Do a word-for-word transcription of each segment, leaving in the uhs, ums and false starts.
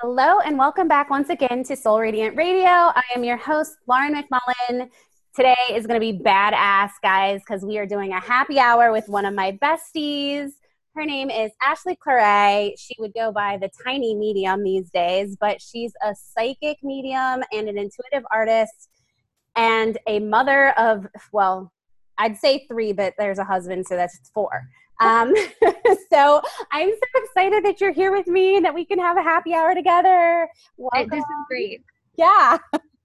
Hello and welcome back once again to Soul Radiant Radio. I am your host, Lauren McMullen. Today is going to be badass, guys, because we are doing a happy hour with one of my besties. Her name is Ashley Claret. She would go by the tiny medium these days, but she's a psychic medium and an intuitive artist and a mother of, well, I'd say three, but there's a husband, so that's four. Um, so I'm so excited that you're here with me and that we can have a happy hour together. Welcome. This is great. Yeah.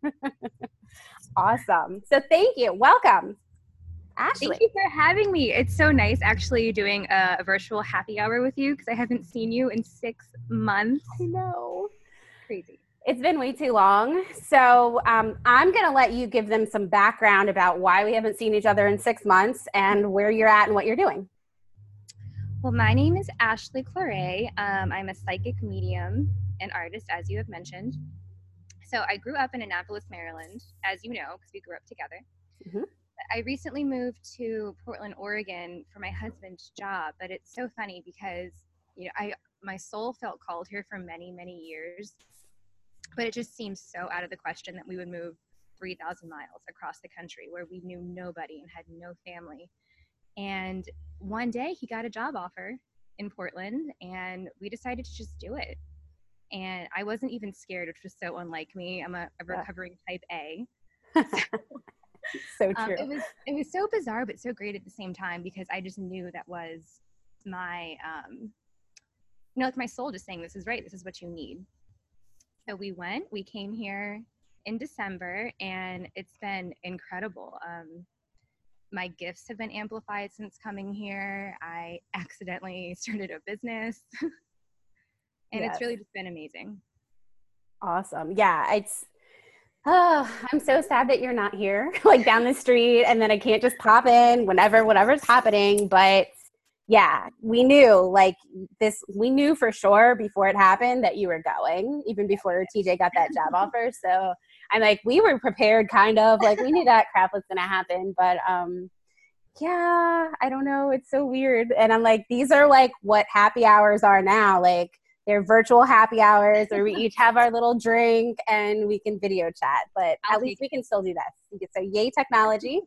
Awesome. So thank you. Welcome, Ashley. Thank you for having me. It's so nice actually doing a, a virtual happy hour with you because I haven't seen you in six months. I know. Crazy. It's been way too long. So um, I'm going to let you give them some background about why we haven't seen each other in six months and where you're at and what you're doing. Well, my name is Ashley Claret. Um, I'm a psychic medium and artist, as you have mentioned. So I grew up in Annapolis, Maryland, as you know, because we grew up together. Mm-hmm. I recently moved to Portland, Oregon for my husband's job, but it's so funny because, you know, I my soul felt called here for many, many years, but it just seems so out of the question that we would move three thousand miles across the country where we knew nobody and had no family. And one day he got a job offer in Portland and we decided to just do it. And I wasn't even scared, which was so unlike me. I'm a, a recovering yeah. type A. So true. Um, it was it was so bizarre, but so great at the same time because I just knew that was my, um, you know, like my soul just saying, this is right. This is what you need. So we went, we came here in December and it's been incredible. Um, My gifts have been amplified since coming here. I accidentally started a business. and yes. It's really just been amazing. Awesome. Yeah, it's, oh, I'm so sad that you're not here, like down the street, and then I can't just pop in whenever, whatever's happening. But yeah, we knew like this, we knew for sure before it happened that you were going, even before T J got that job offer. So I'm like, we were prepared kind of, like we knew that crap was going to happen, but um, yeah, I don't know. It's so weird. And I'm like, these are like what happy hours are now. Like they're virtual happy hours where we each have our little drink and we can video chat, but I'll at least we can still do that. So yay technology.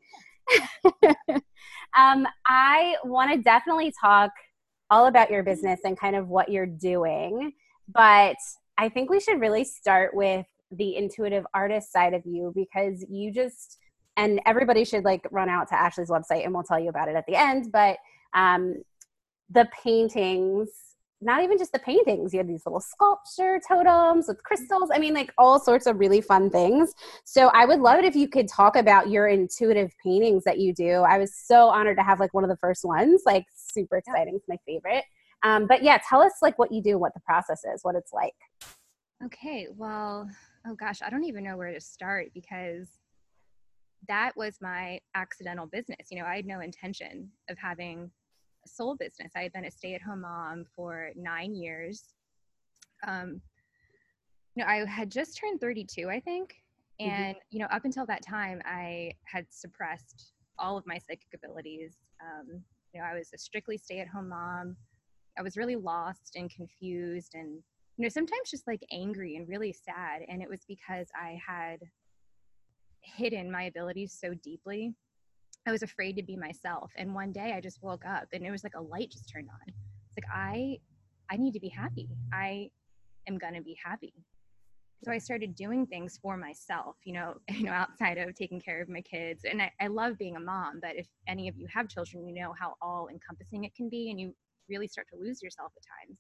um, I want to definitely talk all about your business and kind of what you're doing, but I think we should really start with the intuitive artist side of you because you just, and everybody should like run out to Ashley's website and we'll tell you about it at the end, but um, the paintings, not even just the paintings, you have these little sculpture totems with crystals. I mean, like all sorts of really fun things. So I would love it if you could talk about your intuitive paintings that you do. I was so honored to have like one of the first ones, like super exciting. It's my favorite. Um, but yeah, tell us like what you do, what the process is, what it's like. Okay, well, oh gosh, I don't even know where to start because that was my accidental business. You know, I had no intention of having a soul business. I had been a stay-at-home mom for nine years. Um, you know, I had just turned thirty-two, I think. And, mm-hmm. you know, up until that time, I had suppressed all of my psychic abilities. Um, you know, I was a strictly stay-at-home mom. I was really lost and confused and, you know, sometimes just like angry and really sad. And it was because I had hidden my abilities so deeply. I was afraid to be myself. And one day I just woke up and it was like a light just turned on. It's like, I, I need to be happy. I am going to be happy. So I started doing things for myself, you know, you know, outside of taking care of my kids. And I, I love being a mom, but if any of you have children, you know how all encompassing it can be. And you really start to lose yourself at times.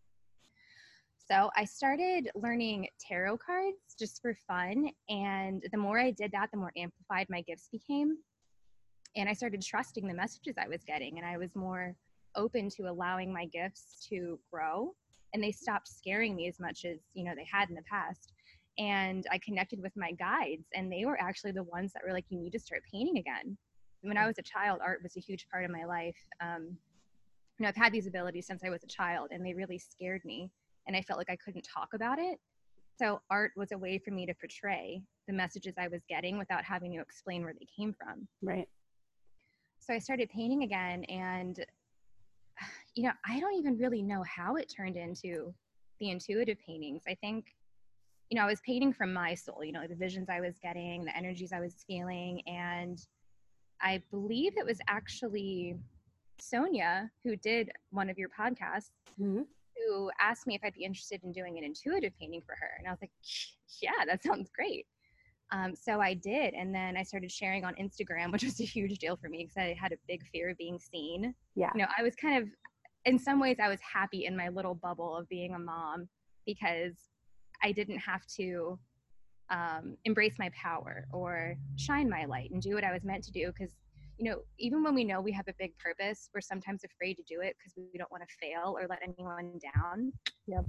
So I started learning tarot cards just for fun. And the more I did that, the more amplified my gifts became. And I started trusting the messages I was getting. And I was more open to allowing my gifts to grow. And they stopped scaring me as much as, you know, they had in the past. And I connected with my guides. And they were actually the ones that were like, you need to start painting again. When I was a child, art was a huge part of my life. Um, you know, I've had these abilities since I was a child. And they really scared me. And I felt like I couldn't talk about it. So art was a way for me to portray the messages I was getting without having to explain where they came from. Right. So I started painting again. And, you know, I don't even really know how it turned into the intuitive paintings, I think, you know, I was painting from my soul, you know, the visions I was getting, the energies I was feeling. And I believe it was actually Sonia who did one of your podcasts, mm-hmm. who asked me if I'd be interested in doing an intuitive painting for her. And I was like, yeah, that sounds great. Um, so I did. And then I started sharing on Instagram, which was a huge deal for me because I had a big fear of being seen. Yeah. You know, I was kind of, in some ways, I was happy in my little bubble of being a mom because I didn't have to um, embrace my power or shine my light and do what I was meant to do. Because, you know, even when we know we have a big purpose, we're sometimes afraid to do it because we don't want to fail or let anyone down. Yep.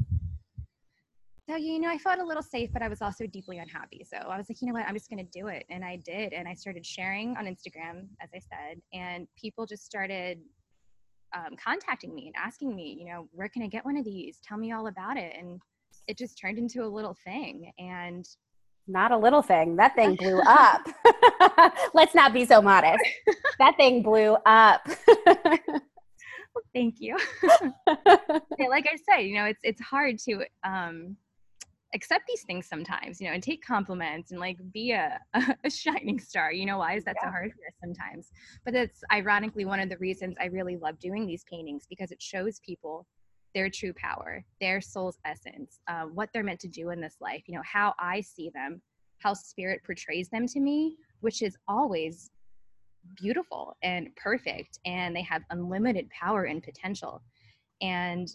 So, you know, I felt a little safe, but I was also deeply unhappy. So I was like, you know what, I'm just going to do it. And I did. And I started sharing on Instagram, as I said, and people just started um, contacting me and asking me, you know, where can I get one of these? Tell me all about it. And it just turned into a little thing. And not a little thing. That thing blew up. Let's not be so modest. That thing blew up. Well, thank you. Yeah, like I said, you know, it's it's hard to um, accept these things sometimes, you know, and take compliments and like be a, a shining star. You know, why is that yeah. so hard for us sometimes? But it's ironically one of the reasons I really love doing these paintings, because it shows people their true power, their soul's essence, uh, what they're meant to do in this life, you know, how I see them, how spirit portrays them to me, which is always beautiful and perfect, and they have unlimited power and potential. And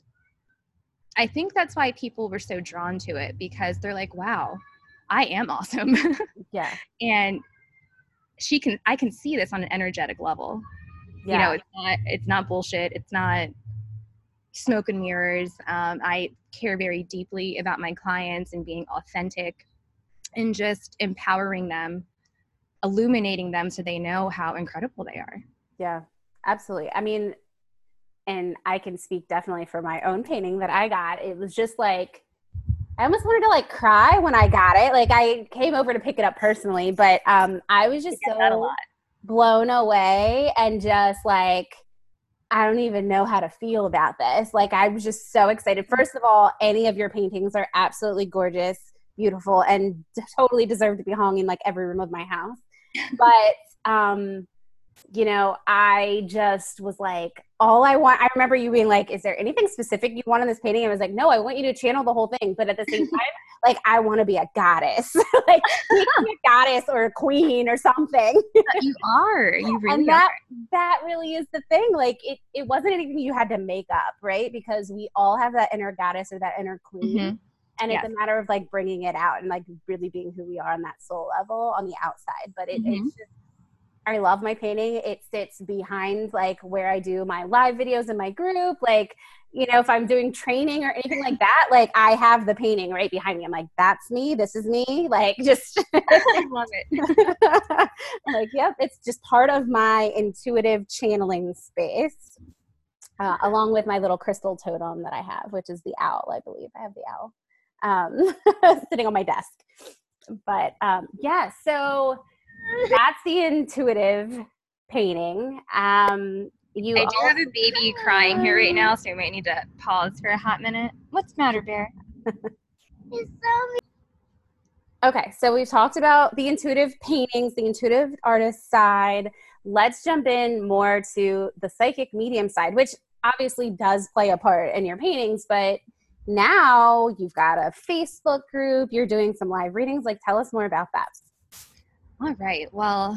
I think that's why people were so drawn to it, because they're like, wow, I am awesome. Yeah. And she can, I can see this on an energetic level. Yeah. You know, it's not, it's not bullshit. It's not smoke and mirrors. Um, I care very deeply about my clients and being authentic and just empowering them, illuminating them so they know how incredible they are. Yeah, absolutely. I mean, and I can speak definitely for my own painting that I got. It was just like, I almost wanted to like cry when I got it. Like I came over to pick it up personally, but um, I was just so blown away and just like, I don't even know how to feel about this. Like I was just so excited. First of all, any of your paintings are absolutely gorgeous, beautiful, and totally deserve to be hung in like every room of my house. But, um, you know, I just was like, all I want, I remember you being like, is there anything specific you want in this painting? I was like, no, I want you to channel the whole thing. But at the same time, like, I want to be a goddess, like be a goddess or a queen or something. You are, you really and that, are. That really is the thing. Like it, it wasn't anything you had to make up, right? Because we all have that inner goddess or that inner queen. Mm-hmm. And yes. It's a matter of like bringing it out and like really being who we are on that soul level on the outside. But it, mm-hmm. it's just, I love my painting. It sits behind like where I do my live videos in my group. Like, you know, if I'm doing training or anything like that, like I have the painting right behind me. I'm like, that's me. This is me. Like just I love it. Like, yep, it's just part of my intuitive channeling space, uh, along with my little crystal totem that I have, which is the owl. I believe I have the owl um, sitting on my desk. But um, yeah, so that's the intuitive painting. Um, you I do also- have a baby crying here right now, so we might need to pause for a hot minute. What's the matter, Bear? He's so Okay, so we've talked about the intuitive paintings, the intuitive artist side. Let's jump in more to the psychic medium side, which obviously does play a part in your paintings, but now you've got a Facebook group, you're doing some live readings. Like, tell us more about that. All right. Well,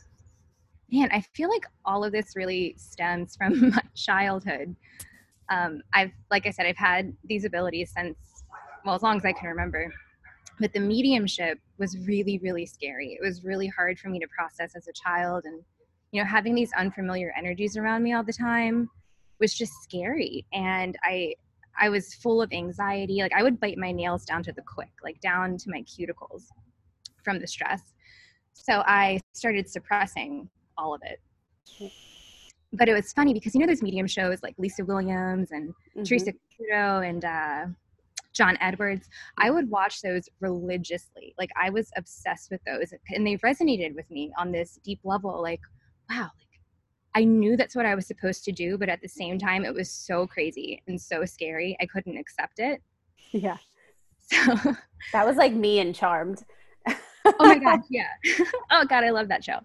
man, I feel like all of this really stems from my childhood. Um, I've, like I said, I've had these abilities since, well, as long as I can remember. But the mediumship was really, really scary. It was really hard for me to process as a child. And, you know, having these unfamiliar energies around me all the time was just scary. And I, I was full of anxiety. Like I would bite my nails down to the quick, like down to my cuticles from the stress. So I started suppressing all of it. But it was funny because, you know, those medium shows like Lisa Williams and mm-hmm. Teresa Caputo and uh, John Edwards, I would watch those religiously. Like I was obsessed with those and they resonated with me on this deep level. Like, wow, like I knew that's what I was supposed to do, but at the same time, it was so crazy and so scary. I couldn't accept it. Yeah. So, That was like me in Charmed. oh my gosh, yeah. Oh God, I love that show.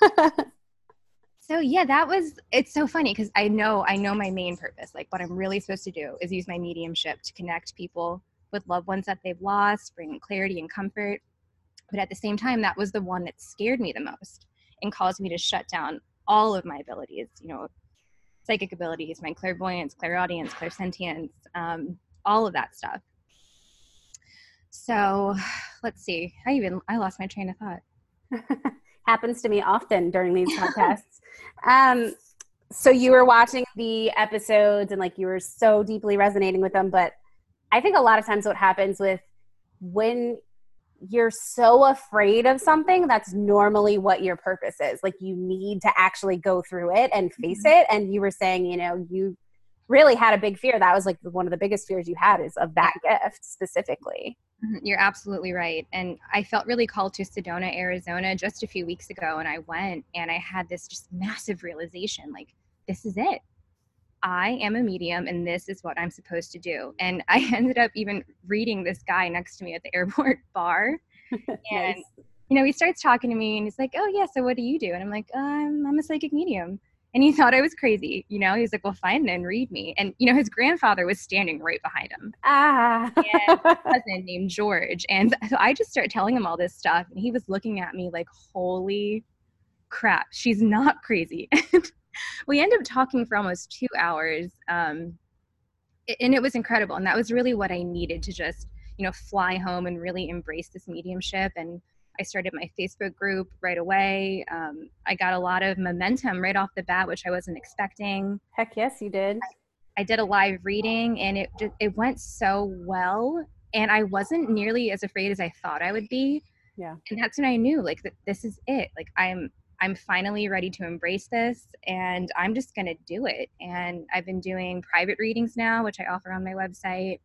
So yeah, that was, it's so funny because I know, I know my main purpose, like what I'm really supposed to do is use my mediumship to connect people with loved ones that they've lost, bring clarity and comfort. But at the same time, that was the one that scared me the most and caused me to shut down all of my abilities, you know, psychic abilities, my clairvoyance, clairaudience, clairsentience, um, all of that stuff. So let's see. I even, I lost my train of thought. Happens to me often during these podcasts. Um, so you were watching the episodes and like you were so deeply resonating with them, but I think a lot of times what happens with when you're so afraid of something, that's normally what your purpose is. Like you need to actually go through it and face Mm-hmm. it. And you were saying, you know, you really had a big fear. That was like one of the biggest fears you had is of that Yeah. gift specifically. You're absolutely right. And I felt really called to Sedona, Arizona just a few weeks ago. And I went and I had this just massive realization, like, this is it. I am a medium and this is what I'm supposed to do. And I ended up even reading this guy next to me at the airport bar. Nice. And, you know, he starts talking to me and he's like, oh yeah, so what do you do? And I'm like, um, I'm a psychic medium. And he thought I was crazy. You know, he's like, well, fine then, read me. And, you know, his grandfather was standing right behind him. Ah. And a cousin named George. And so I just started telling him all this stuff. And he was looking at me like, holy crap, she's not crazy. And we ended up talking for almost two hours. Um, and it was incredible. And that was really what I needed to just, you know, fly home and really embrace this mediumship. And I started my Facebook group right away. Um, I got a lot of momentum right off the bat, which I wasn't expecting. Heck yes, you did. I did a live reading and it just, it went so well. And I wasn't nearly as afraid as I thought I would be. Yeah. And that's when I knew, like, that this is it. Like, I'm, I'm finally ready to embrace this and I'm just going to do it. And I've been doing private readings now, which I offer on my website.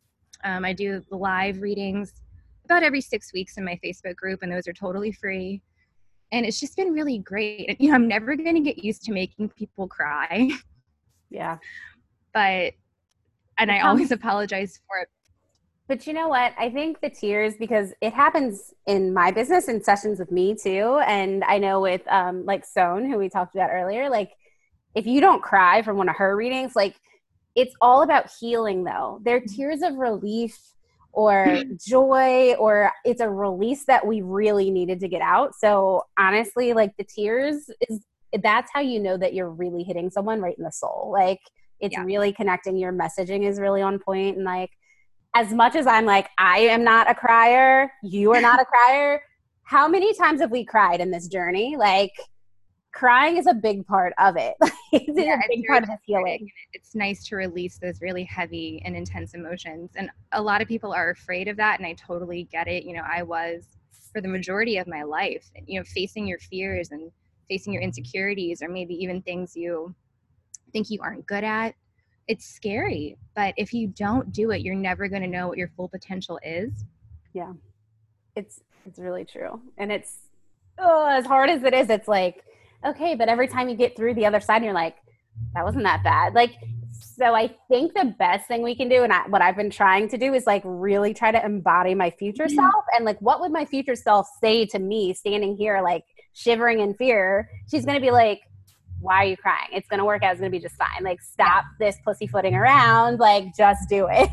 Um, I do the live readings about every six weeks in my Facebook group, and those are totally free. And it's just been really great. And, you know, I'm never going to get used to making people cry. Yeah. But, and I always apologize for it. But you know what? I think the tears, because it happens in my business in sessions with me too. And I know with um, like Soan, who we talked about earlier, like if you don't cry from one of her readings, like it's all about healing though. They're tears of relief or joy, or it's a release that we really needed to get out. So honestly, like the tears is, that's how you know that you're really hitting someone right in the soul. Like it's Yeah. really connecting. Your messaging is really on point. And like, as much as I'm like, I am not a crier, you are not a crier, how many times have we cried in this journey? Like, crying is a big part of it. It's Yeah, a big it's part very of this healing. It's nice to release those really heavy and intense emotions. And a lot of people are afraid of that. And I totally get it. You know, I was for the majority of my life, you know, facing your fears and facing your insecurities, or maybe even things you think you aren't good at. It's scary, but if you don't do it, you're never going to know what your full potential is. Yeah, it's it's really true. And it's, oh, as hard as it is, it's like, okay, but every time you get through the other side, you're like, that wasn't that bad. Like, so I think the best thing we can do, and I, what I've been trying to do, is like really try to embody my future self. And like, what would my future self say to me standing here, like shivering in fear? She's going to be like, why are you crying? It's going to work out. It's going to be just fine. Like, stop this pussyfooting around. Like, just do it.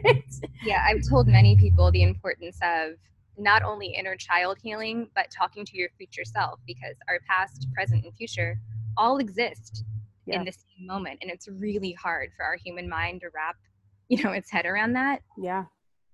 Yeah, I've told many people the importance of not only inner child healing, but talking to your future self, because our past, present, and future all exist Yeah. in the same moment. And it's really hard for our human mind to wrap, you know, its head around that. Yeah.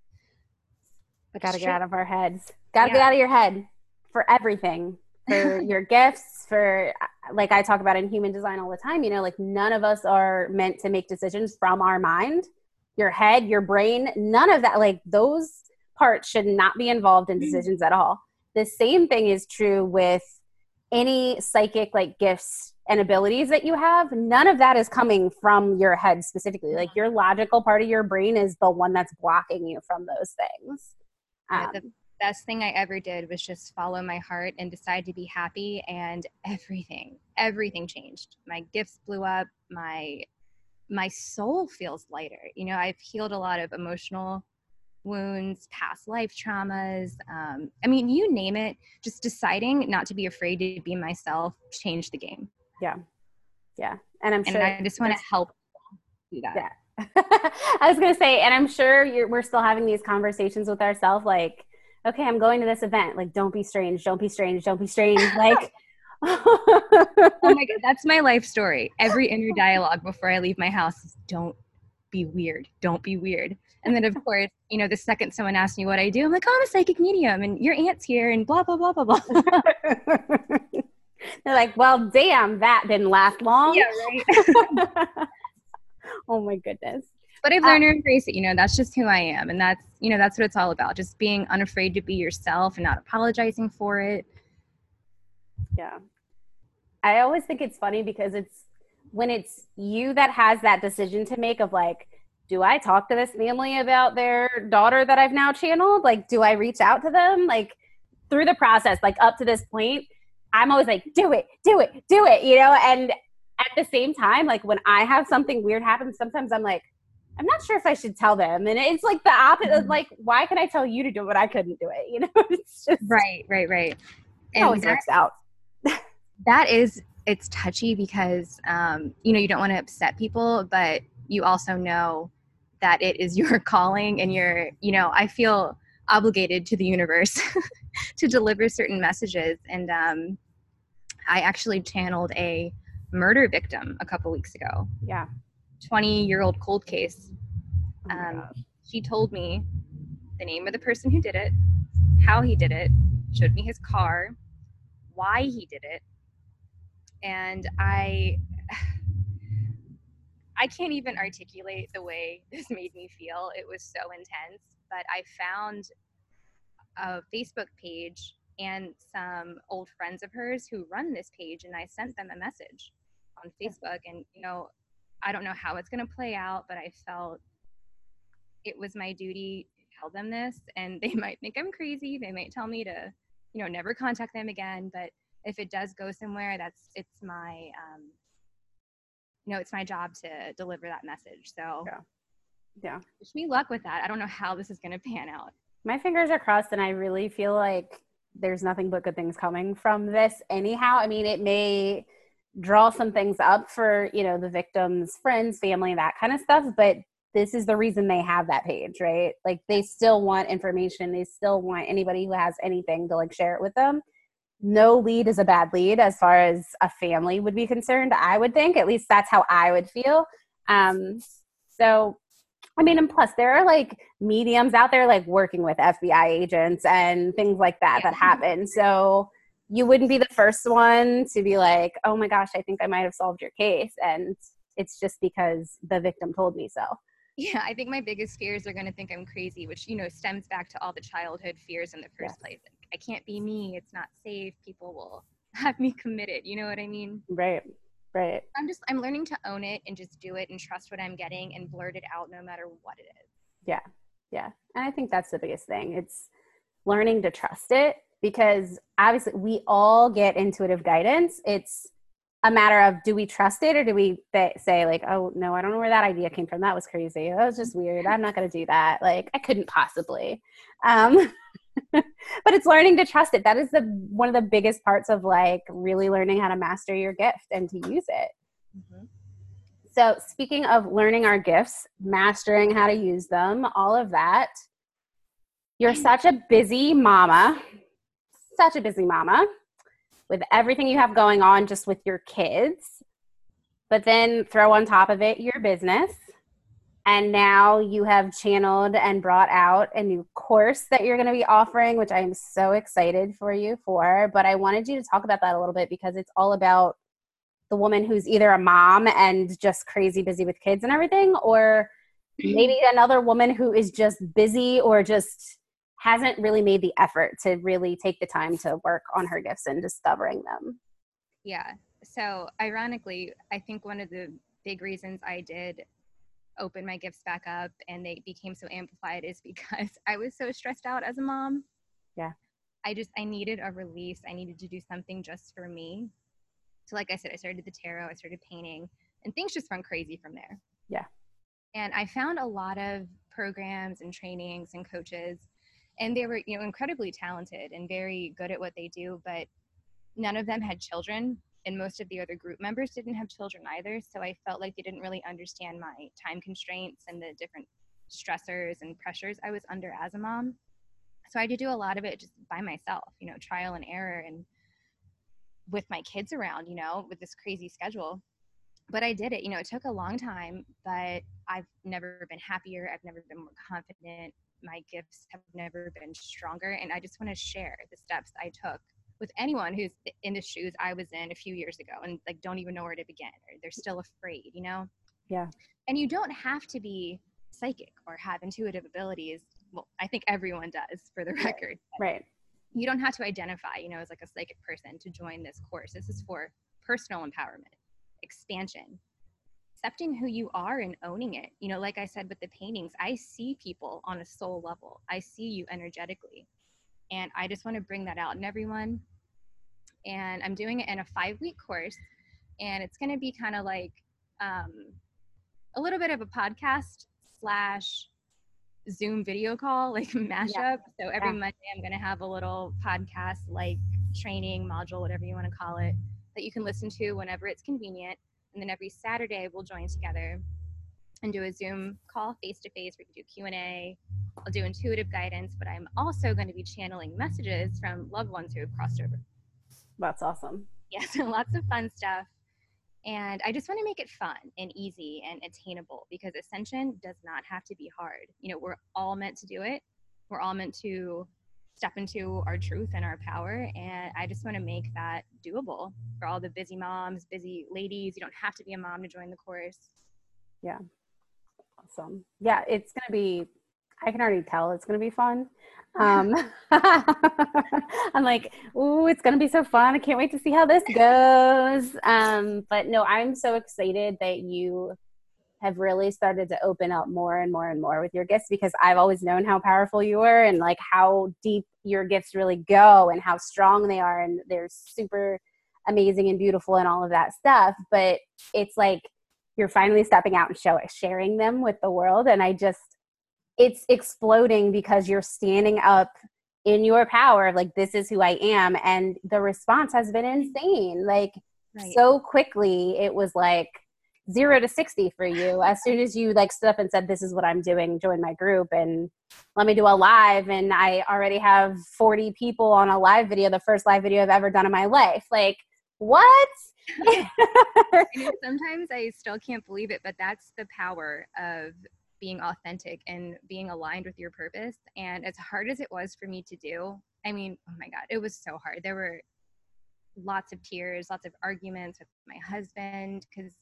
But Got to it's get true. out of our heads. Got to Yeah. get out of your head for everything, for your gifts, for, like I talk about in human design all the time, you know, like none of us are meant to make decisions from our mind, your head, your brain, none of that. Like those parts should not be involved in decisions at all. The same thing is true with any psychic like gifts and abilities that you have. None of that is coming from your head specifically. Like your logical part of your brain is the one that's blocking you from those things. Yeah, Um, the best thing I ever did was just follow my heart and decide to be happy, and everything, everything changed. My gifts blew up. My my soul feels lighter. You know, I've healed a lot of emotional wounds, past life traumas. Um, I mean, you name it, just deciding not to be afraid to be myself changed the game. Yeah. Yeah. And I'm And sure I just want to help do that. Yeah. I was going to say, and I'm sure you're, we're still having these conversations with ourselves. Like, okay, I'm going to this event. Like, don't be strange. Don't be strange. Don't be strange. Like, oh my God, that's my life story. Every inner dialogue before I leave my house is don't be weird. Don't be weird. And then of course, you know, the second someone asks me what I do, I'm like, oh, I'm a psychic medium and your aunt's here and blah, blah, blah, blah, blah. They're like, well, damn, that didn't last long. Yeah, right. Oh my goodness. But I've learned uh, to embrace it. You know, that's just who I am. And that's, you know, that's what it's all about. Just being unafraid to be yourself and not apologizing for it. Yeah. I always think it's funny because it's when it's you that has that decision to make of like, do I talk to this family about their daughter that I've now channeled? Like, do I reach out to them? Like through the process, like up to this point, I'm always like, do it, do it, do it, you know? And at the same time, like when I have something weird happen, sometimes I'm like, I'm not sure if I should tell them. And it's like the opposite. Mm-hmm. Like, why can I tell you to do it when I couldn't do it? You know, it's just. Right, right, right. It always works out. That is, it's touchy because, um, you know, you don't want to upset people, but you also know that it is your calling and you're, you know, I feel obligated to the universe to deliver certain messages. And um, I actually channeled a murder victim a couple weeks ago. Yeah. twenty year old cold case. Oh um, she told me the name of the person who did it, how he did it, showed me his car, why he did it. And I, I can't even articulate the way this made me feel. It was so intense, but I found a Facebook page and some old friends of hers who run this page, and I sent them a message on Facebook. And, you know, I don't know how it's going to play out, but I felt it was my duty to tell them this, and they might think I'm crazy. They might tell me to, you know, never contact them again. But if it does go somewhere, that's, it's my, um, you know, it's my job to deliver that message. So yeah. Yeah. Wish me luck with that. I don't know how this is going to pan out. My fingers are crossed, and I really feel like there's nothing but good things coming from this anyhow. I mean, it may draw some things up for, you know, the victim's friends, family, that kind of stuff, but this is the reason they have that page, right? Like they still want information. They still want anybody who has anything to like share it with them. No lead is a bad lead as far as a family would be concerned, I would think. At least that's how I would feel. Um, so, I mean, and plus there are like mediums out there like working with F B I agents and things like that yeah. that happen. So you wouldn't be the first one to be like, oh my gosh, I think I might have solved your case. And it's just because the victim told me so. Yeah, I think my biggest fears are going to think I'm crazy, which, you know, stems back to all the childhood fears in the first yes. place. I can't be me. It's not safe. People will have me committed. You know what I mean? Right, right. I'm just, I'm learning to own it and just do it and trust what I'm getting and blurt it out no matter what it is. Yeah, yeah. And I think that's the biggest thing. It's learning to trust it because obviously we all get intuitive guidance. It's a matter of, do we trust it or do we th- say like, oh no, I don't know where that idea came from. That was crazy. That was just weird. I'm not going to do that. Like I couldn't possibly. Um, but it's learning to trust it. That is the one of the biggest parts of like really learning how to master your gift and to use it. Mm-hmm. So speaking of learning our gifts, mastering how to use them, all of that, you're such a busy mama, such a busy mama. With everything you have going on just with your kids, but then throw on top of it your business. And now you have channeled and brought out a new course that you're going to be offering, which I am so excited for you for. But I wanted you to talk about that a little bit because it's all about the woman who's either a mom and just crazy busy with kids and everything, or maybe another woman who is just busy or just hasn't really made the effort to really take the time to work on her gifts and discovering them. Yeah. So ironically, I think one of the big reasons I did open my gifts back up and they became so amplified is because I was so stressed out as a mom. Yeah. I just, I needed a release. I needed to do something just for me. So like I said, I started the tarot, I started painting, and things just went crazy from there. Yeah. And I found a lot of programs and trainings and coaches, and they were, you know, incredibly talented and very good at what they do, but none of them had children, and most of the other group members didn't have children either. So I felt like they didn't really understand my time constraints and the different stressors and pressures I was under as a mom. So I had to do a lot of it just by myself, you know, trial and error, and with my kids around, you know, with this crazy schedule. But I did it. You know, it took a long time, but I've never been happier. I've never been more confident. My gifts have never been stronger. And I just want to share the steps I took with anyone who's in the shoes I was in a few years ago and like don't even know where to begin, or they're still afraid, you know? Yeah. And you don't have to be psychic or have intuitive abilities. Well, I think everyone does, for the record. Right. You don't have to identify, you know, as like a psychic person to join this course. This is for personal empowerment, expansion, accepting who you are and owning it. You know, like I said with the paintings, I see people on a soul level. I see you energetically. And I just want to bring that out in everyone. And I'm doing it in a five-week course. And it's going to be kind of like um, a little bit of a podcast slash Zoom video call, like mashup. Yeah. So every yeah. Monday I'm going to have a little podcast, like training module, whatever you want to call it, that you can listen to whenever it's convenient. And then every Saturday we'll join together and do a Zoom call face-to-face. We can do Q and A. I'll do intuitive guidance, but I'm also going to be channeling messages from loved ones who have crossed over. That's awesome. Yeah, so lots of fun stuff. And I just want to make it fun and easy and attainable, because ascension does not have to be hard. You know, we're all meant to do it. We're all meant to step into our truth and our power. And I just want to make that doable for all the busy moms, busy ladies. You don't have to be a mom to join the course. Yeah. Awesome. Yeah, it's going to be, I can already tell it's going to be fun. Um, I'm like, ooh, it's going to be so fun. I can't wait to see how this goes. Um, but no, I'm so excited that you have really started to open up more and more and more with your gifts, because I've always known how powerful you were and like how deep your gifts really go and how strong they are. And they're super amazing and beautiful and all of that stuff. But it's like, you're finally stepping out and show, sharing them with the world. And I just, it's exploding because you're standing up in your power of like, this is who I am. And the response has been insane. Like right. So quickly, it was like zero to sixty for you. As soon as you like stood up and said, this is what I'm doing, join my group and let me do a live. And I already have forty people on a live video, the first live video I've ever done in my life. Like, what? Sometimes I still can't believe it, but that's the power of being authentic and being aligned with your purpose. And as hard as it was for me to do, I mean, oh my God, it was so hard. There were lots of tears, lots of arguments with my husband, because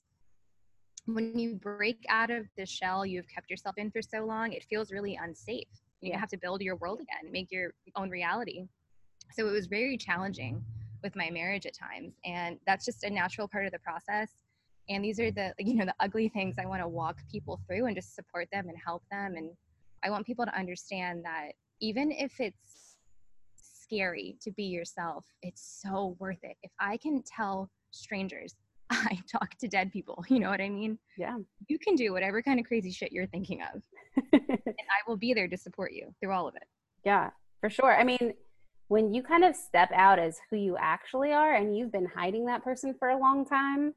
when you break out of the shell you've kept yourself in for so long, it feels really unsafe. You yeah. have to build your world again, make your own reality. So it was very challenging with my marriage at times. And that's just a natural part of the process. And these are the, you know, the ugly things I want to walk people through and just support them and help them. And I want people to understand that even if it's scary to be yourself, it's so worth it. If I can tell strangers I talk to dead people, you know what I mean? Yeah. You can do whatever kind of crazy shit you're thinking of. And I will be there to support you through all of it. Yeah, for sure. I mean, when you kind of step out as who you actually are and you've been hiding that person for a long time,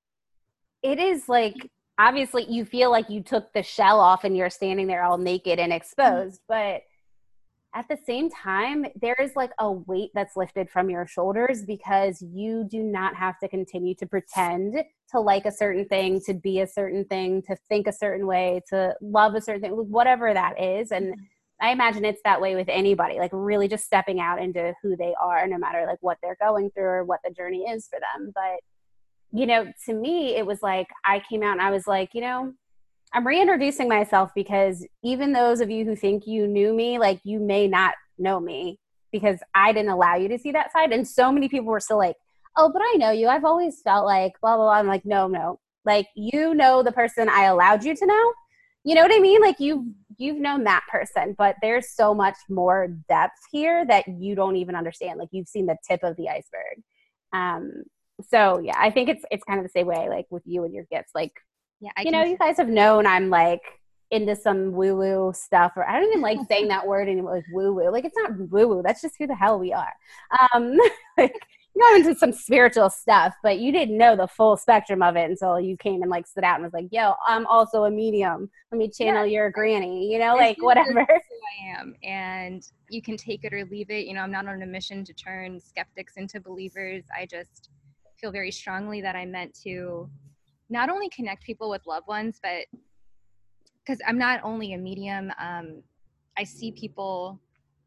it is like, obviously you feel like you took the shell off and you're standing there all naked and exposed, but at the same time, there is like a weight that's lifted from your shoulders, because you do not have to continue to pretend to like a certain thing, to be a certain thing, to think a certain way, to love a certain thing, whatever that is. And I imagine it's that way with anybody, like really just stepping out into who they are, no matter like what they're going through or what the journey is for them. But, you know, to me, it was like, I came out and I was like, you know, I'm reintroducing myself, because even those of you who think you knew me, like you may not know me, because I didn't allow you to see that side. And so many people were still like, oh, but I know you. I've always felt like blah, blah, blah. I'm like, no, no. Like, you know the person I allowed you to know. You know what I mean? Like you've, you've known that person, but there's so much more depth here that you don't even understand. Like you've seen the tip of the iceberg. Um, so yeah, I think it's, it's kind of the same way, like with you and your gifts. Like Yeah, I You know, can. you guys have known I'm like into some woo woo stuff, or I don't even like saying that word anymore, like woo woo. Like, it's not woo woo. That's just who the hell we are. Um, like, you know, I'm into some spiritual stuff, but you didn't know the full spectrum of it until you came and like stood out and was like, yo, I'm also a medium. Let me channel Yeah, your granny, you know, this like is whatever. just who I am, and you can take it or leave it. You know, I'm not on a mission to turn skeptics into believers. I just feel very strongly that I'm meant to not only connect people with loved ones, but because I'm not only a medium, um, I see people.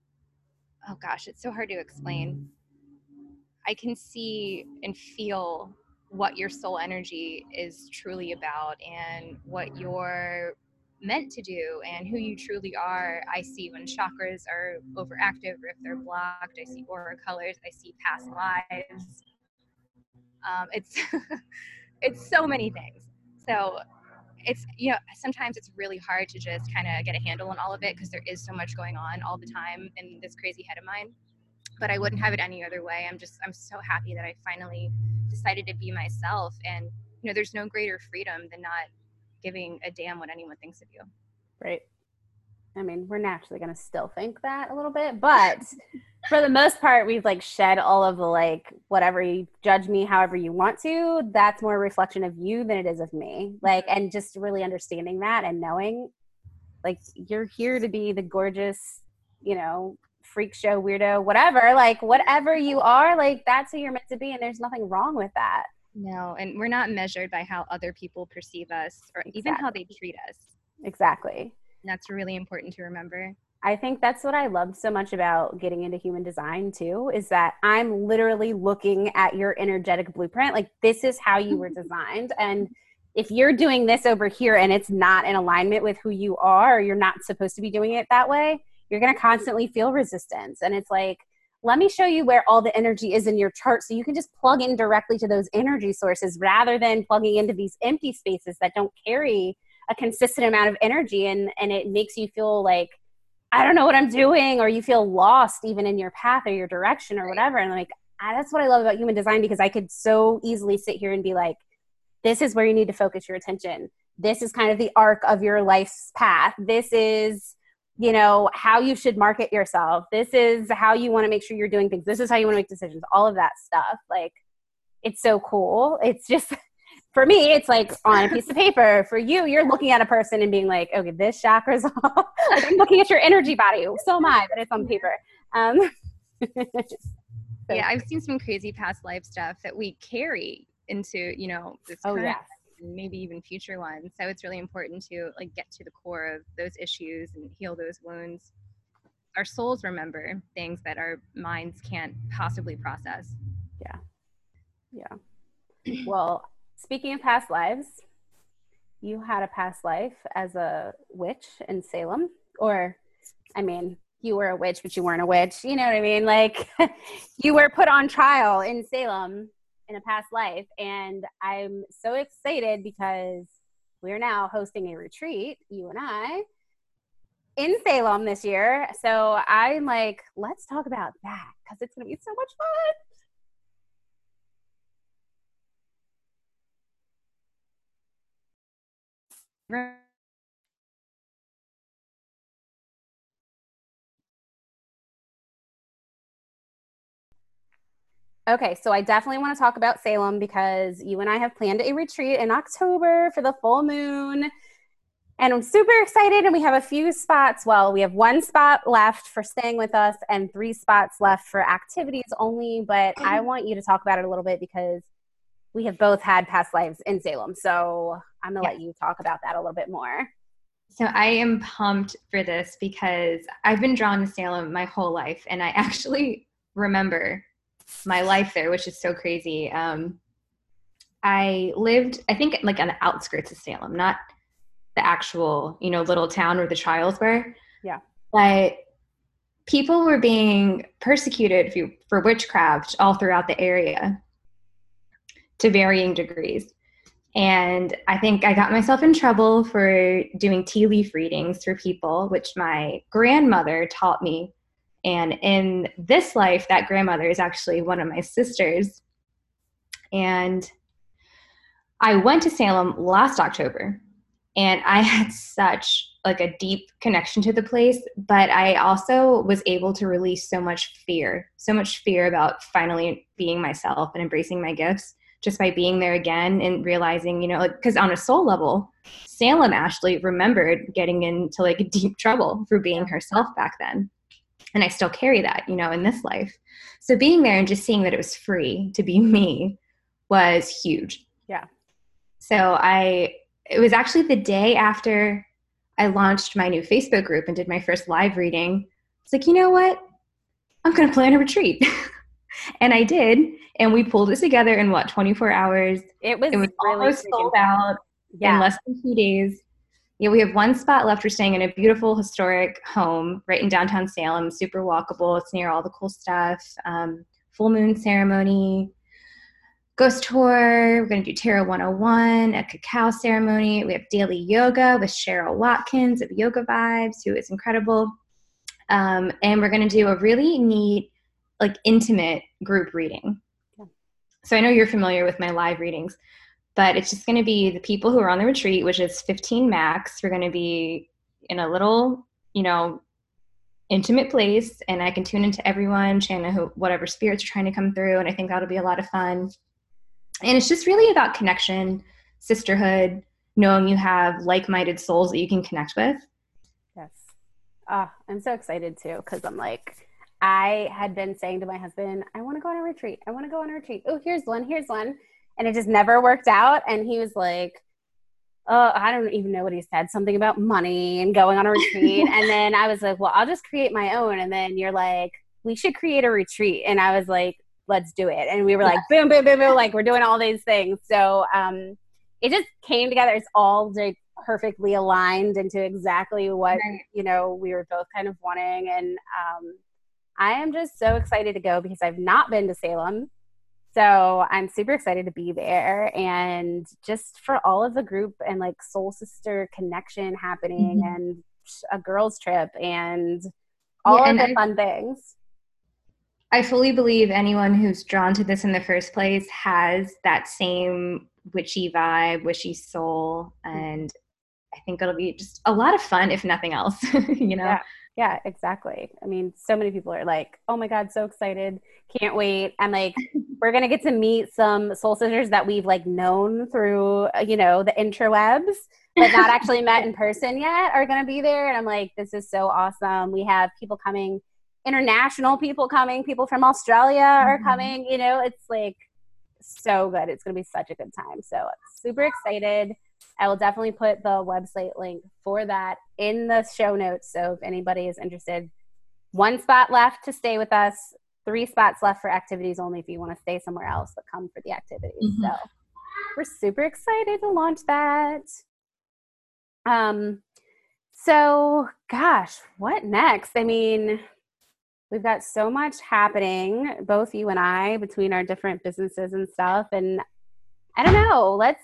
Oh gosh, it's so hard to explain. I can see and feel what your soul energy is truly about and what you're meant to do and who you truly are. I see when chakras are overactive or if they're blocked. I see aura colors. I see past lives. Um, it's it's so many things. So it's, you know, sometimes it's really hard to just kind of get a handle on all of it because there is so much going on all the time in this crazy head of mine. But I wouldn't have it any other way. I'm just, I'm so happy that I finally decided to be myself. And, you know, there's no greater freedom than not giving a damn what anyone thinks of you. Right. I mean, we're naturally going to still think that a little bit, but for the most part, we've like shed all of the like, whatever you judge me however you want to. That's more a reflection of you than it is of me. Like, and just really understanding that and knowing like you're here to be the gorgeous, you know, freak show, weirdo, whatever, like whatever you are, like that's who you're meant to be. And there's nothing wrong with that. No, and we're not measured by how other people perceive us or Exactly. even how they treat us. Exactly. And that's really important to remember. I think that's what I love so much about getting into human design too, is that I'm literally looking at your energetic blueprint. Like, this is how you were designed. And if you're doing this over here and it's not in alignment with who you are, or you're not supposed to be doing it that way, you're going to constantly feel resistance. And it's like, let me show you where all the energy is in your chart so you can just plug in directly to those energy sources rather than plugging into these empty spaces that don't carry a consistent amount of energy. And, and it makes you feel like, I don't know what I'm doing, or you feel lost even in your path or your direction or whatever. And like, I, that's what I love about human design, because I could so easily sit here and be like, this is where you need to focus your attention. This is kind of the arc of your life's path. This is, you know, how you should market yourself. This is how you want to make sure you're doing things. This is how you want to make decisions, all of that stuff. Like, it's so cool. It's just, for me, it's like on a piece of paper. For you, you're looking at a person and being like, okay, this chakra's off. Like, I'm looking at your energy body. So am I, but it's on paper. Um, so. Yeah, I've seen some crazy past life stuff that we carry into, you know, this oh, current yes. and maybe even future ones. So it's really important to like get to the core of those issues and heal those wounds. Our souls remember things that our minds can't possibly process. Yeah. Yeah. Well, speaking of past lives, you had a past life as a witch in Salem. Or, I mean, you were a witch, but you weren't a witch. You know what I mean? Like, you were put on trial in Salem in a past life. And I'm so excited because we're now hosting a retreat, you and I, in Salem this year. So I'm like, let's talk about that, because it's going to be so much fun. Okay, so I definitely want to talk about Salem because you and I have planned a retreat in October for the full moon. And I'm super excited. And we have a few spots. Well, we have one spot left for staying with us and three spots left for activities only. But I want you to talk about it a little bit because we have both had past lives in Salem. So I'm going to yeah. let you talk about that a little bit more. So I am pumped for this because I've been drawn to Salem my whole life. And I actually remember my life there, which is so crazy. Um, I lived, I think, like on the outskirts of Salem, not the actual, you know, little town where the trials were. Yeah. But people were being persecuted for, for witchcraft all throughout the area to varying degrees. And I think I got myself in trouble for doing tea leaf readings for people, which my grandmother taught me. And in this life, that grandmother is actually one of my sisters. And I went to Salem last October, and I had such like a deep connection to the place, but I also was able to release so much fear, so much fear about finally being myself and embracing my gifts just by being there again and realizing, you know, like, because on a soul level, Salem Ashley remembered getting into like deep trouble for being herself back then. And I still carry that, you know, in this life. So being there and just seeing that it was free to be me was huge. Yeah. So I, it was actually the day after I launched my new Facebook group and did my first live reading. It's like, you know what? I'm going to plan a retreat. And I did. And we pulled it together in what, twenty-four hours. It was, it was really almost sold out yeah. in less than two days. Yeah, we have one spot left. We're staying in a beautiful historic home right in downtown Salem, super walkable. It's near all the cool stuff. Um, full moon ceremony, ghost tour. We're going to do Tarot one oh one, a cacao ceremony. We have daily yoga with Cheryl Watkins of Yoga Vibes, who is incredible. Um, and we're going to do a really neat, like intimate group reading. Yeah. So I know you're familiar with my live readings, but it's just going to be the people who are on the retreat, which is fifteen max. We're going to be in a little, you know, intimate place, and I can tune into everyone, channel who, whatever spirits are trying to come through. And I think that'll be a lot of fun. And it's just really about connection, sisterhood, knowing you have like-minded souls that you can connect with. Yes. Oh, I'm so excited too, because I'm like, I had been saying to my husband, I want to go on a retreat. I want to go on a retreat. Oh, here's one. Here's one. And it just never worked out. And he was like, oh, I don't even know what he said. Something about money and going on a retreat. And then I was like, well, I'll just create my own. And then you're like, we should create a retreat. And I was like, let's do it. And we were like, boom, boom, boom, boom. Like we're doing all these things. So um, it just came together. It's all like perfectly aligned into exactly what, right. you know, we were both kind of wanting. And um, I am just so excited to go because I've not been to Salem. So I'm super excited to be there, and just for all of the group and like soul sister connection happening, mm-hmm. and a girls trip and all yeah, of the I, fun things. I fully believe anyone who's drawn to this in the first place has that same witchy vibe, witchy soul. And I think it'll be just a lot of fun, if nothing else, you know? Yeah. Yeah, exactly. I mean, so many people are like, oh my God, so excited. Can't wait. I'm like, we're going to get to meet some soul sisters that we've like known through, you know, the interwebs, but not actually met in person yet, are going to be there. And I'm like, this is so awesome. We have people coming, international people coming, people from Australia are mm-hmm. coming, you know, it's like so good. It's going to be such a good time. So super excited. I will definitely put the website link for that in the show notes. So if anybody is interested, one spot left to stay with us, three spots left for activities only if you want to stay somewhere else, but come for the activities. Mm-hmm. So we're super excited to launch that. Um, so gosh, what next? I mean, we've got so much happening, both you and I, between our different businesses and stuff. And I don't know, let's,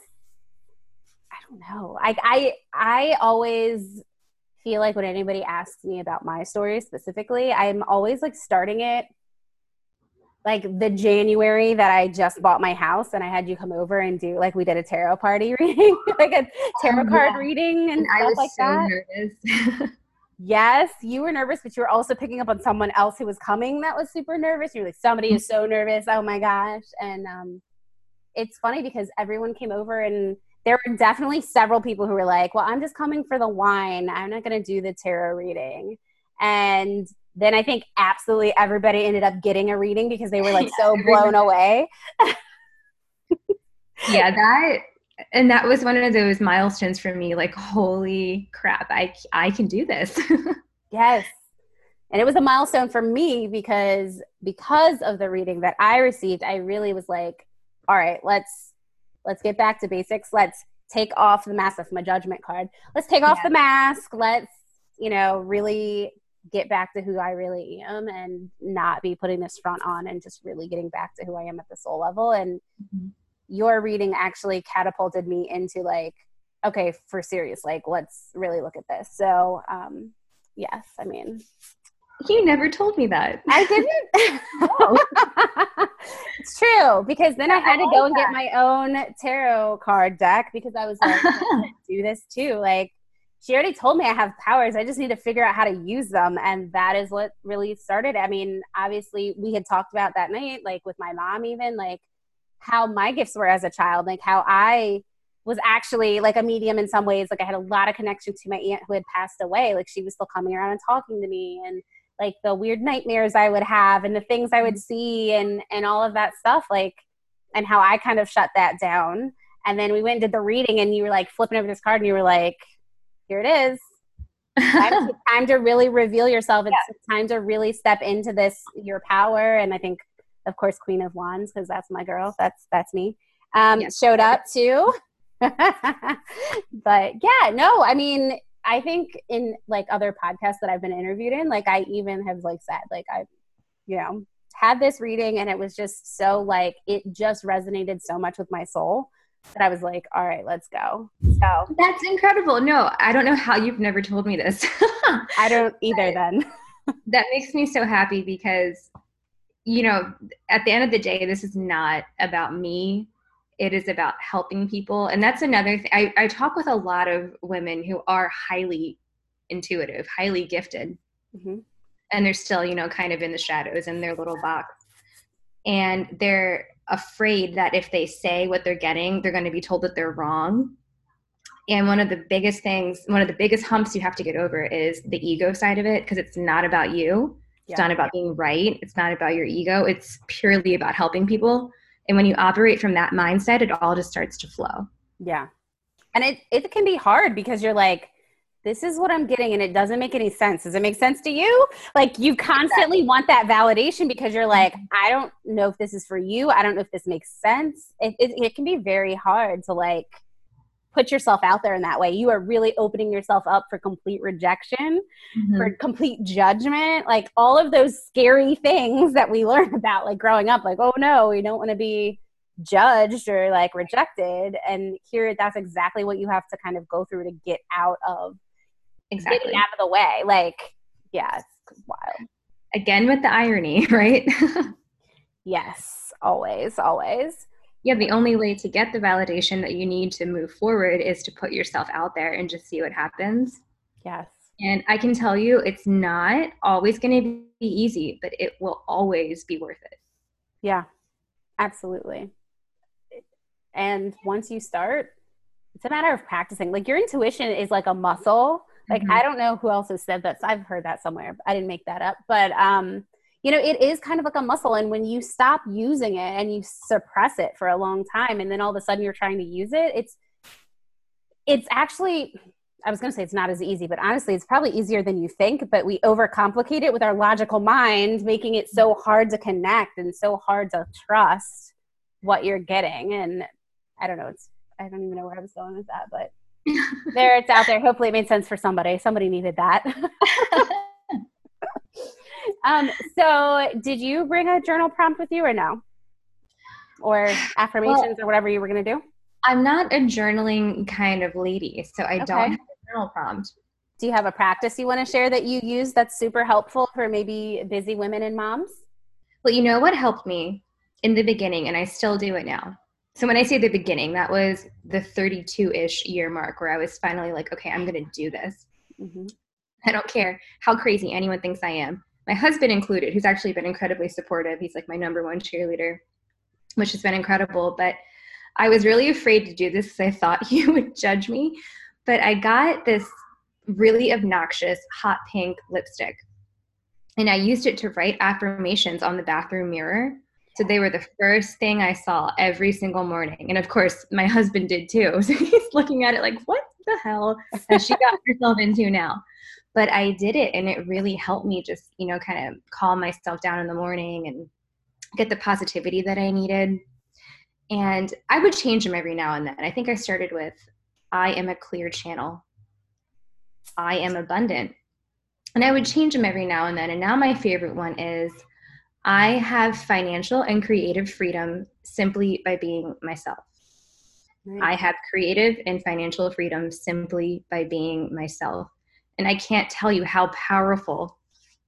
I don't know. I, I, I always feel like when anybody asks me about my story specifically, I'm always like starting it like the January that I just bought my house and I had you come over and do like, we did a tarot party reading, like a tarot oh, card yeah. reading and, and stuff I was like so that. Nervous. Yes, you were nervous, but you were also picking up on someone else who was coming that was super nervous. You're like, somebody is so nervous. Oh my gosh. And um, it's funny because everyone came over and there were definitely several people who were like, well, I'm just coming for the wine. I'm not going to do the tarot reading. And then I think absolutely everybody ended up getting a reading because they were like so blown away. Yeah, that, and that was one of those milestones for me. Like, holy crap, I, I can do this. Yes. And it was a milestone for me because, because of the reading that I received, I really was like, all right, let's, let's get back to basics. Let's take off the mask. That's my judgment card. Let's take off yeah. the mask. Let's, you know, really get back to who I really am and not be putting this front on and just really getting back to who I am at the soul level. And mm-hmm. your reading actually catapulted me into like, okay, for serious, like, let's really look at this. So, um, yes, I mean, You never told me that. I didn't. No. It's true, because then I had to go and get my own tarot card deck because I was like, I do this too. Like, she already told me I have powers. I just need to figure out how to use them. And that is what really started. I mean, obviously we had talked about that night, like with my mom, even like how my gifts were as a child, like how I was actually like a medium in some ways. Like I had a lot of connection to my aunt who had passed away. Like she was still coming around and talking to me, and like the weird nightmares I would have and the things I would see and, and all of that stuff, like, and how I kind of shut that down. And then we went and did the reading, and you were like flipping over this card and you were like, here it is. Time, time to really reveal yourself. It's yeah. time to really step into this, your power. And I think, of course, Queen of Wands, because that's my girl. That's, that's me. Um, yeah. Showed up too. But yeah, no, I mean, I think in like other podcasts that I've been interviewed in, like I even have like said, like I, you know, had this reading and it was just so like, it just resonated so much with my soul that I was like, all right, let's go. So that's incredible. No, I don't know how you've never told me this. I don't either then. That makes me so happy because, you know, at the end of the day, this is not about me. It is about helping people. And that's another thing. I, I talk with a lot of women who are highly intuitive, highly gifted. Mm-hmm. And they're still, you know, kind of in the shadows in their little box. And they're afraid that if they say what they're getting, they're going to be told that they're wrong. And one of the biggest things, one of the biggest humps you have to get over is the ego side of it, because it's not about you. It's yeah. not about being right. It's not about your ego. It's purely about helping people. And when you operate from that mindset, it all just starts to flow. Yeah. And it, it can be hard because you're like, this is what I'm getting and it doesn't make any sense. Does it make sense to you? Like you constantly exactly. want that validation because you're like, I don't know if this is for you. I don't know if this makes sense. It, it, it can be very hard to like put yourself out there in that way. You are really opening yourself up for complete rejection, mm-hmm. for complete judgment, like all of those scary things that we learn about like growing up, like, oh no, we don't want to be judged or like rejected. And here, that's exactly what you have to kind of go through to get out of, exactly. getting out of the way. Like, yeah, it's wild. Again, with the irony, right? Yes, always, always. Yeah, the only way to get the validation that you need to move forward is to put yourself out there and just see what happens. Yes. And I can tell you it's not always going to be easy, but it will always be worth it. Yeah, absolutely. And once you start, it's a matter of practicing. Like your intuition is like a muscle. Like, mm-hmm. I don't know who else has said that. I've heard that somewhere. I didn't make that up. But, um, you know, it is kind of like a muscle. And when you stop using it and you suppress it for a long time, and then all of a sudden you're trying to use it, it's, it's actually, I was going to say it's not as easy, but honestly, it's probably easier than you think, but we overcomplicate it with our logical mind, making it so hard to connect and so hard to trust what you're getting. And I don't know, it's, I don't even know where I was going with that, but there, it's out there. Hopefully it made sense for somebody. Somebody needed that. um, so did you bring a journal prompt with you or no? Or affirmations well, or whatever you were going to do? I'm not a journaling kind of lady, so I okay. don't have a journal prompt. Do you have a practice you want to share that you use that's super helpful for maybe busy women and moms? Well, you know what helped me in the beginning, and I still do it now. So when I say the beginning, that was the thirty-two-ish year mark where I was finally like, okay, I'm going to do this. Mm-hmm. I don't care how crazy anyone thinks I am. My husband included, who's actually been incredibly supportive. He's like my number one cheerleader, which has been incredible. But I was really afraid to do this because I thought he would judge me. But I got this really obnoxious hot pink lipstick. And I used it to write affirmations on the bathroom mirror. So they were the first thing I saw every single morning. And of course, my husband did too. So he's looking at it like, what the hell has she got herself into now? But I did it, and it really helped me just, you know, kind of calm myself down in the morning and get the positivity that I needed. And I would change them every now and then. I think I started with, I am a clear channel. I am abundant. And I would change them every now and then. And now my favorite one is, I have financial and creative freedom simply by being myself. Nice. I have creative and financial freedom simply by being myself. And I can't tell you how powerful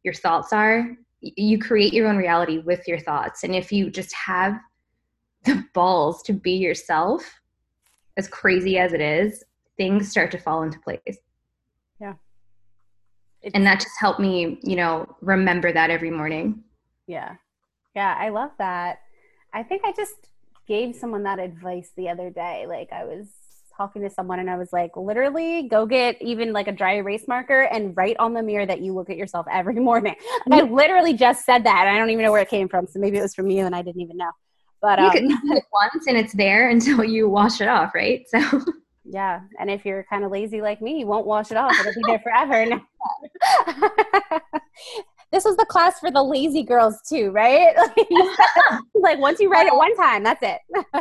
your thoughts are, you create your own reality with your thoughts. And if you just have the balls to be yourself, as crazy as it is, things start to fall into place. Yeah. It's, and that just helped me, you know, remember that every morning. Yeah. Yeah. I love that. I think I just gave someone that advice the other day. Like I was talking to someone and I was like, literally go get even like a dry erase marker and write on the mirror that you look at yourself every morning. I literally just said that. And I don't even know where it came from. So maybe it was from you and I didn't even know. But you um, can do it once and it's there until you wash it off, right? So yeah. And if you're kind of lazy like me, you won't wash it off. It'll be there forever. This was the class for the lazy girls too, right? Like once you write it one time, that's it.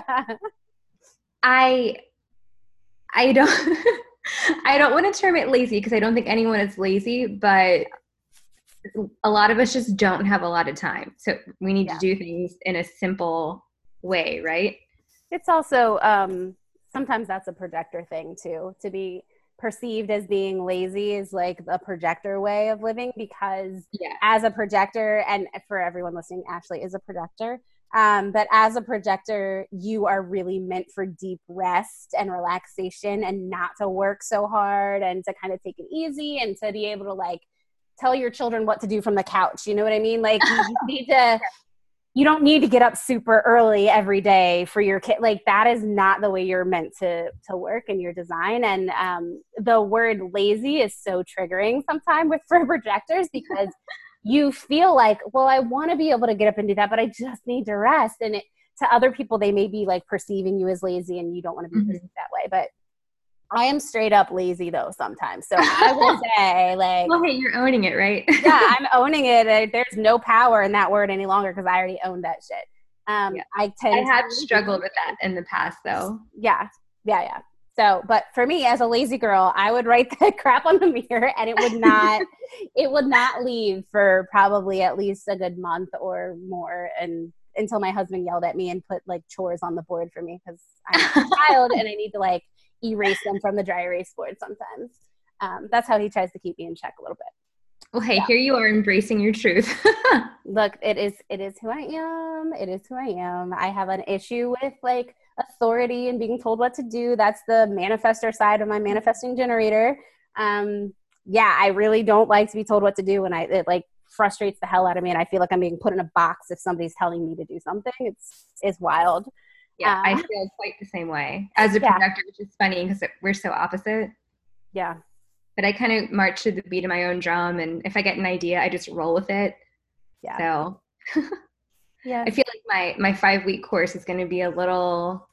I I don't I don't want to term it lazy because I don't think anyone is lazy, but a lot of us just don't have a lot of time. So we need yeah. to do things in a simple way, right? It's also um, sometimes that's a projector thing too. To be perceived as being lazy is like the projector way of living because yeah. as a projector, and for everyone listening, Ashley is a projector. Um, but as a projector, you are really meant for deep rest and relaxation and not to work so hard and to kind of take it easy and to be able to like tell your children what to do from the couch. You know what I mean? Like you need to, you don't need to get up super early every day for your kid. Like that is not the way you're meant to, to work in your design. And um, the word lazy is so triggering sometimes with for projectors because you feel like, well, I want to be able to get up and do that, but I just need to rest. And it, to other people, they may be like perceiving you as lazy and you don't want to be mm-hmm. perceived that way. But I am straight up lazy though sometimes. So I will say like, well, hey, you're owning it, right? Yeah, I'm owning it. There's no power in that word any longer because I already owned that shit. Um, yeah. I tend I have to struggled with that in the past though. Yeah, yeah, yeah. So, but for me as a lazy girl, I would write that crap on the mirror and it would not, it would not leave for probably at least a good month or more. And until my husband yelled at me and put like chores on the board for me because I'm a child and I need to like erase them from the dry erase board sometimes. Um, that's how he tries to keep me in check a little bit. Well, hey, yeah. Here you are embracing your truth. Look, it is, it is who I am. It is who I am. I have an issue with like authority and being told what to do. That's the manifestor side of my manifesting generator. Um, yeah, I really don't like to be told what to do, and I it like frustrates the hell out of me. And I feel like I'm being put in a box if somebody's telling me to do something. It's it's wild. Yeah, uh, I feel quite the same way as a yeah. projector, which is funny because we're so opposite. Yeah. But I kind of march to the beat of my own drum, and if I get an idea, I just roll with it. Yeah. So yeah, I feel like my my five week course is going to be a little.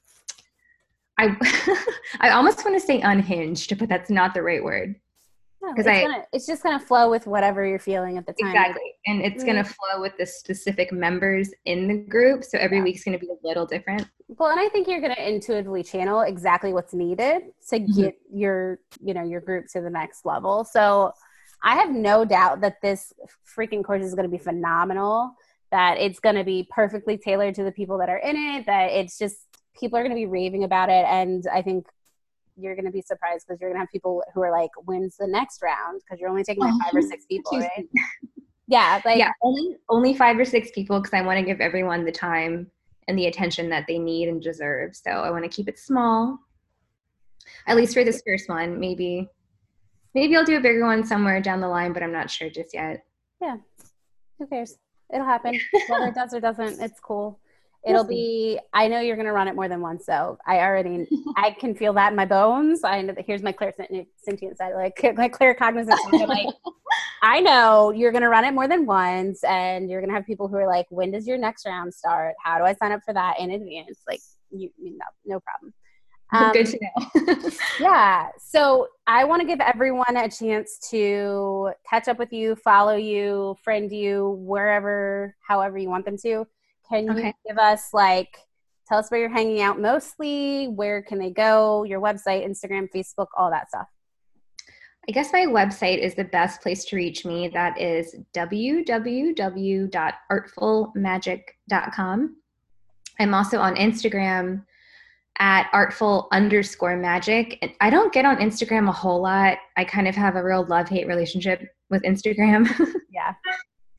I I almost want to say unhinged, but that's not the right word. Because no, it's, I, gonna, it's just going to flow with whatever you're feeling at the time. Exactly. And it's mm-hmm. going to flow with the specific members in the group. So every yeah. week's going to be a little different. Well, and I think you're going to intuitively channel exactly what's needed to mm-hmm. get your, you know, your group to the next level. So I have no doubt that this freaking course is going to be phenomenal, that it's going to be perfectly tailored to the people that are in it, that it's just, people are going to be raving about it. And I think you're going to be surprised because you're going to have people who are like, when's the next round? Because you're only taking like five or six people, right? Yeah. Like, yeah, only, only five or six people because I want to give everyone the time and the attention that they need and deserve. So I want to keep it small, at least for this first one. Maybe, maybe I'll do a bigger one somewhere down the line, but I'm not sure just yet. Yeah. Who cares? It'll happen. Whether it does or doesn't, it's cool. It'll be, I know you're going to run it more than once. So I already, I can feel that in my bones. I know that here's my clairsentient side, like my claircognizant side. Like, I know you're going to run it more than once and you're going to have people who are like, when does your next round start? How do I sign up for that in advance? Like, you, you know, no problem. Um, Good to know. Yeah. So I want to give everyone a chance to catch up with you, follow you, friend you, wherever, however you want them to. Can you okay. give us like, tell us where you're hanging out mostly, where can they go, your website, Instagram, Facebook, all that stuff. I guess my website is the best place to reach me. That is w w w dot artful magic dot com. I'm also on Instagram at artful underscore magic. And I don't get on Instagram a whole lot. I kind of have a real love-hate relationship with Instagram. Yeah.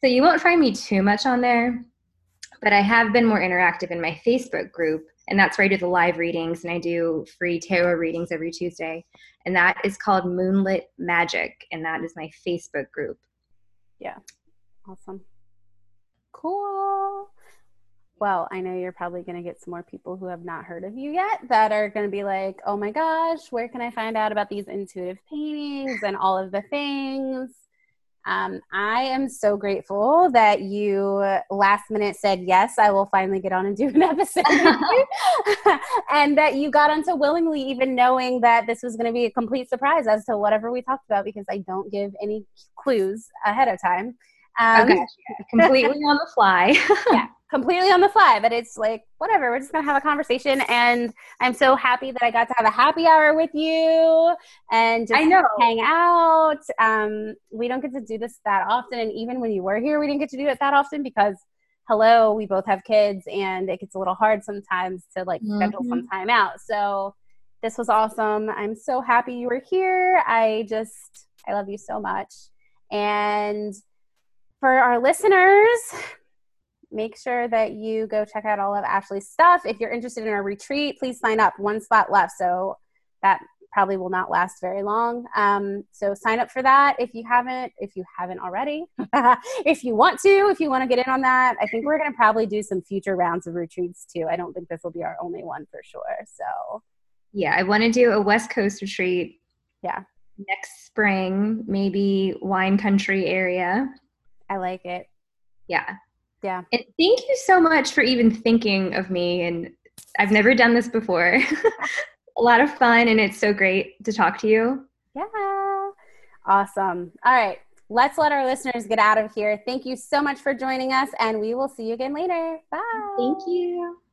So you won't find me too much on there, but I have been more interactive in my Facebook group, and that's where I do the live readings, and I do free tarot readings every Tuesday, and that is called Moonlit Magic, and that is my Facebook group. Yeah. Awesome. Cool. Well, I know you're probably going to get some more people who have not heard of you yet that are going to be like, oh my gosh, where can I find out about these intuitive paintings and all of the things? Um, I am so grateful that you last minute said, yes, I will finally get on and do an episode with you. And that you got on so willingly, even knowing that this was going to be a complete surprise as to whatever we talked about, because I don't give any clues ahead of time. Um, okay, yeah, completely on the fly. Yeah, completely on the fly, but it's like, whatever, we're just going to have a conversation. And I'm so happy that I got to have a happy hour with you and just I know. hang out. Um, we don't get to do this that often. And even when you were here, we didn't get to do it that often because, hello, we both have kids and it gets a little hard sometimes to like mm-hmm. schedule some time out. So this was awesome. I'm so happy you were here. I just, I love you so much. And for our listeners, make sure that you go check out all of Ashley's stuff. If you're interested in our retreat, please sign up. One spot left, so that probably will not last very long. Um, so sign up for that if you haven't, if you haven't already. If you want to, if you want to get in on that. I think we're going to probably do some future rounds of retreats too. I don't think this will be our only one for sure. So yeah, I want to do a West Coast retreat. Yeah. Next spring, maybe wine country area. I like it. Yeah. Yeah. And thank you so much for even thinking of me. And I've never done this before. A lot of fun, and it's so great to talk to you. Yeah. Awesome. All right. Let's let our listeners get out of here. Thank you so much for joining us, and we will see you again later. Bye. Thank you.